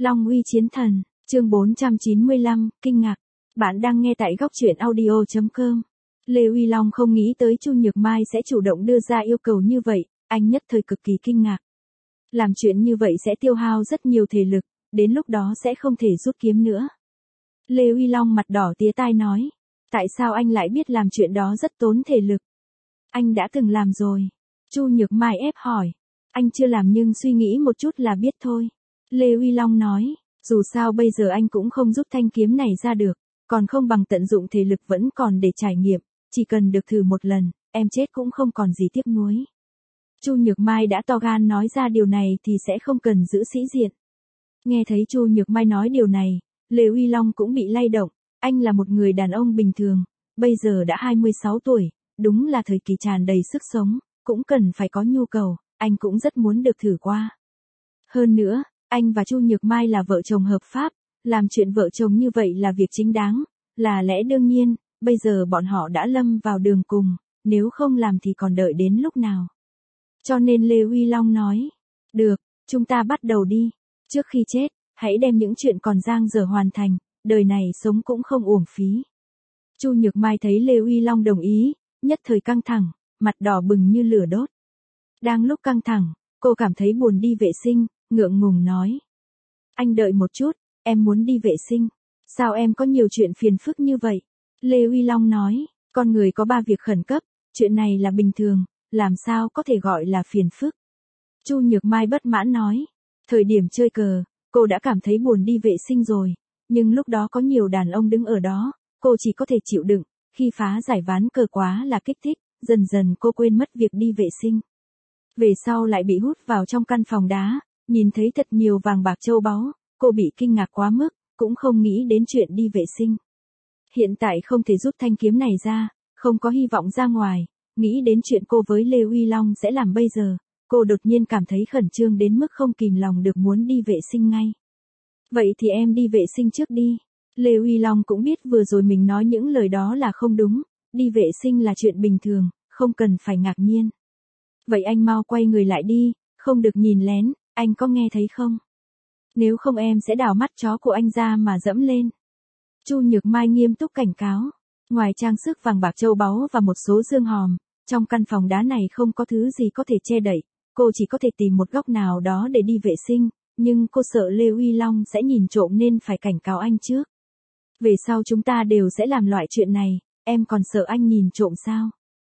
Long uy chiến thần, chương 495, kinh ngạc. Bạn đang nghe tại góc truyện audio.com. Lê Uy Long không nghĩ tới Chu Nhược Mai sẽ chủ động đưa ra yêu cầu như vậy, anh nhất thời cực kỳ kinh ngạc. Làm chuyện như vậy sẽ tiêu hao rất nhiều thể lực, đến lúc đó sẽ không thể rút kiếm nữa. Lê Uy Long mặt đỏ tía tai nói, tại sao anh lại biết làm chuyện đó rất tốn thể lực? Anh đã từng làm rồi. Chu Nhược Mai ép hỏi, anh chưa làm nhưng suy nghĩ một chút là biết thôi. Lê Uy Long nói, dù sao bây giờ anh cũng không rút thanh kiếm này ra được, còn không bằng tận dụng thể lực vẫn còn để trải nghiệm, chỉ cần được thử một lần, em chết cũng không còn gì tiếc nuối. Chu Nhược Mai đã to gan nói ra điều này thì sẽ không cần giữ sĩ diện. Nghe thấy Chu Nhược Mai nói điều này, Lê Uy Long cũng bị lay động, anh là một người đàn ông bình thường, bây giờ đã 26 tuổi, đúng là thời kỳ tràn đầy sức sống, cũng cần phải có nhu cầu, anh cũng rất muốn được thử qua. Hơn nữa, anh và Chu Nhược Mai là vợ chồng hợp pháp, làm chuyện vợ chồng như vậy là việc chính đáng, là lẽ đương nhiên, bây giờ bọn họ đã lâm vào đường cùng, nếu không làm thì còn đợi đến lúc nào. Cho nên Lê Uy Long nói, được, chúng ta bắt đầu đi, trước khi chết, hãy đem những chuyện còn dang dở hoàn thành, đời này sống cũng không uổng phí. Chu Nhược Mai thấy Lê Uy Long đồng ý, nhất thời căng thẳng, mặt đỏ bừng như lửa đốt. Đang lúc căng thẳng, cô cảm thấy buồn đi vệ sinh, ngượng ngùng nói. Anh đợi một chút, em muốn đi vệ sinh. Sao em có nhiều chuyện phiền phức như vậy? Lê Uy Long nói, con người có 3 việc khẩn cấp, chuyện này là bình thường, làm sao có thể gọi là phiền phức. Chu Nhược Mai bất mãn nói, thời điểm chơi cờ, cô đã cảm thấy buồn đi vệ sinh rồi, nhưng lúc đó có nhiều đàn ông đứng ở đó, cô chỉ có thể chịu đựng, khi phá giải ván cờ quá là kích thích, dần dần cô quên mất việc đi vệ sinh. Về sau lại bị hút vào trong căn phòng đá, nhìn thấy thật nhiều vàng bạc châu báu, cô bị kinh ngạc quá mức, cũng không nghĩ đến chuyện đi vệ sinh. Hiện tại không thể rút thanh kiếm này ra, không có hy vọng ra ngoài, nghĩ đến chuyện cô với Lê Uy Long sẽ làm bây giờ, cô đột nhiên cảm thấy khẩn trương đến mức không kìm lòng được muốn đi vệ sinh ngay. Vậy thì em đi vệ sinh trước đi. Lê Uy Long cũng biết vừa rồi mình nói những lời đó là không đúng, đi vệ sinh là chuyện bình thường, không cần phải ngạc nhiên. Vậy anh mau quay người lại đi, không được nhìn lén, anh có nghe thấy không? Nếu không em sẽ đào mắt chó của anh ra mà dẫm lên. Chu Nhược Mai nghiêm túc cảnh cáo. Ngoài trang sức vàng bạc châu báu và một số dương hòm, trong căn phòng đá này không có thứ gì có thể che đậy, cô chỉ có thể tìm một góc nào đó để đi vệ sinh, nhưng cô sợ Lê Uy Long sẽ nhìn trộm nên phải cảnh cáo anh trước. Về sau chúng ta đều sẽ làm loại chuyện này, em còn sợ anh nhìn trộm sao?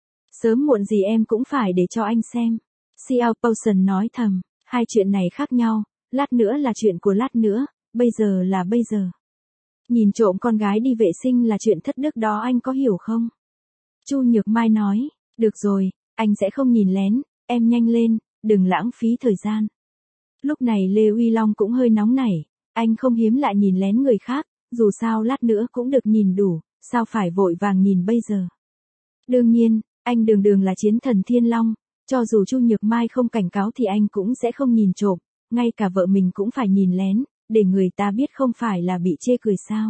Sớm muộn gì em cũng phải để cho anh xem. Xiao Potion nói thầm, hai chuyện này khác nhau, lát nữa là chuyện của lát nữa, bây giờ là bây giờ. Nhìn trộm con gái đi vệ sinh là chuyện thất đức đó, anh có hiểu không? Chu Nhược Mai nói, được rồi, anh sẽ không nhìn lén, em nhanh lên, đừng lãng phí thời gian. Lúc này Lê Uy Long cũng hơi nóng nảy, anh không hiếm lại nhìn lén người khác, dù sao lát nữa cũng được nhìn đủ, sao phải vội vàng nhìn bây giờ. Đương nhiên, anh đường đường là chiến thần Thiên Long, cho dù Chu Nhược Mai không cảnh cáo thì anh cũng sẽ không nhìn trộm, ngay cả vợ mình cũng phải nhìn lén, để người ta biết không phải là bị chê cười sao.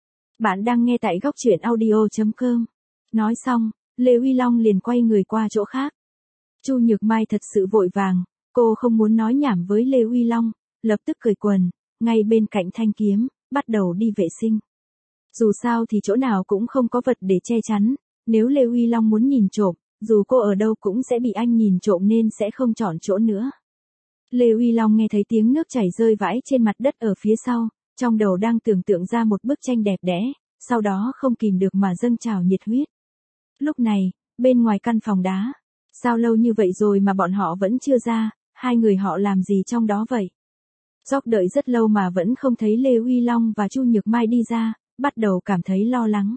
Bạn đang nghe tại góc truyện audio.com. Nói xong, Lê Uy Long liền quay người qua chỗ khác. Chu Nhược Mai thật sự vội vàng, cô không muốn nói nhảm với Lê Uy Long, lập tức cởi quần, ngay bên cạnh thanh kiếm, bắt đầu đi vệ sinh. Dù sao thì chỗ nào cũng không có vật để che chắn, nếu Lê Uy Long muốn nhìn trộm, dù cô ở đâu cũng sẽ bị anh nhìn trộm nên sẽ không chọn chỗ nữa. Lê Uy Long nghe thấy tiếng nước chảy rơi vãi trên mặt đất ở phía sau, trong đầu đang tưởng tượng ra một bức tranh đẹp đẽ, sau đó không kìm được mà dâng trào nhiệt huyết. Lúc này, bên ngoài căn phòng đá, sao lâu như vậy rồi mà bọn họ vẫn chưa ra, hai người họ làm gì trong đó vậy? Gióc đợi rất lâu mà vẫn không thấy Lê Uy Long và Chu Nhược Mai đi ra, bắt đầu cảm thấy lo lắng.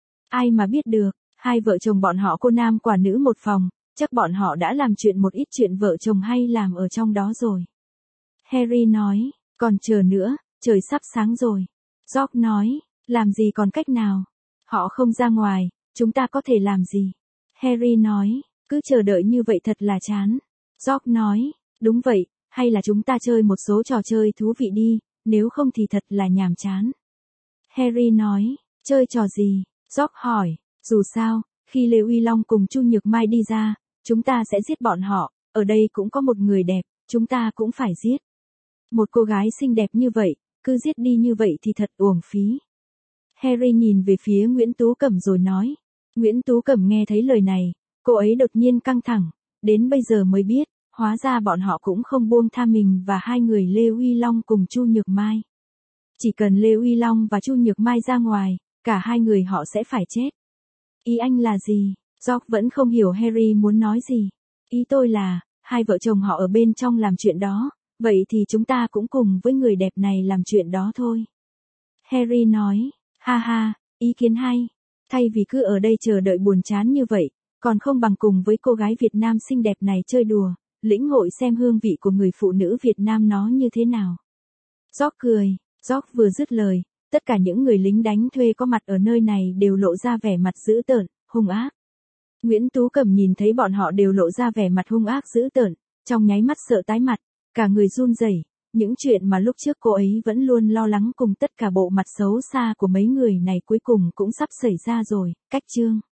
Ai mà biết được, hai vợ chồng bọn họ cô nam quả nữ một phòng, chắc bọn họ đã làm một ít chuyện vợ chồng hay làm ở trong đó rồi. Harry nói, còn chờ nữa, trời sắp sáng rồi. George nói, làm gì còn cách nào? Họ không ra ngoài, chúng ta có thể làm gì? Harry nói, cứ chờ đợi như vậy thật là chán. George nói, đúng vậy, hay là chúng ta chơi một số trò chơi thú vị đi, nếu không thì thật là nhàm chán. Harry nói, chơi trò gì? George hỏi, dù sao, khi Lê Uy Long cùng Chu Nhược Mai đi ra, chúng ta sẽ giết bọn họ, ở đây cũng có một người đẹp, chúng ta cũng phải giết. Một cô gái xinh đẹp như vậy, cứ giết đi như vậy thì thật uổng phí. Harry nhìn về phía Nguyễn Tú Cẩm rồi nói. Nguyễn Tú Cẩm nghe thấy lời này, cô ấy đột nhiên căng thẳng, đến bây giờ mới biết, hóa ra bọn họ cũng không buông tha mình và hai người Lê Uy Long cùng Chu Nhược Mai. Chỉ cần Lê Uy Long và Chu Nhược Mai ra ngoài, cả hai người họ sẽ phải chết. Ý anh là gì? George vẫn không hiểu Harry muốn nói gì. Ý tôi là, hai vợ chồng họ ở bên trong làm chuyện đó, vậy thì chúng ta cũng cùng với người đẹp này làm chuyện đó thôi. Harry nói, ha ha, ý kiến hay. Thay vì cứ ở đây chờ đợi buồn chán như vậy, còn không bằng cùng với cô gái Việt Nam xinh đẹp này chơi đùa, lĩnh hội xem hương vị của người phụ nữ Việt Nam nó như thế nào. George cười, George vừa dứt lời, tất cả những người lính đánh thuê có mặt ở nơi này đều lộ ra vẻ mặt dữ tợn, hung ác. Nguyễn Tú Cẩm nhìn thấy bọn họ đều lộ ra vẻ mặt hung ác dữ tợn, trong nháy mắt sợ tái mặt, cả người run rẩy. Những chuyện mà lúc trước cô ấy vẫn luôn lo lắng cùng tất cả bộ mặt xấu xa của mấy người này cuối cùng cũng sắp xảy ra rồi. Cách chương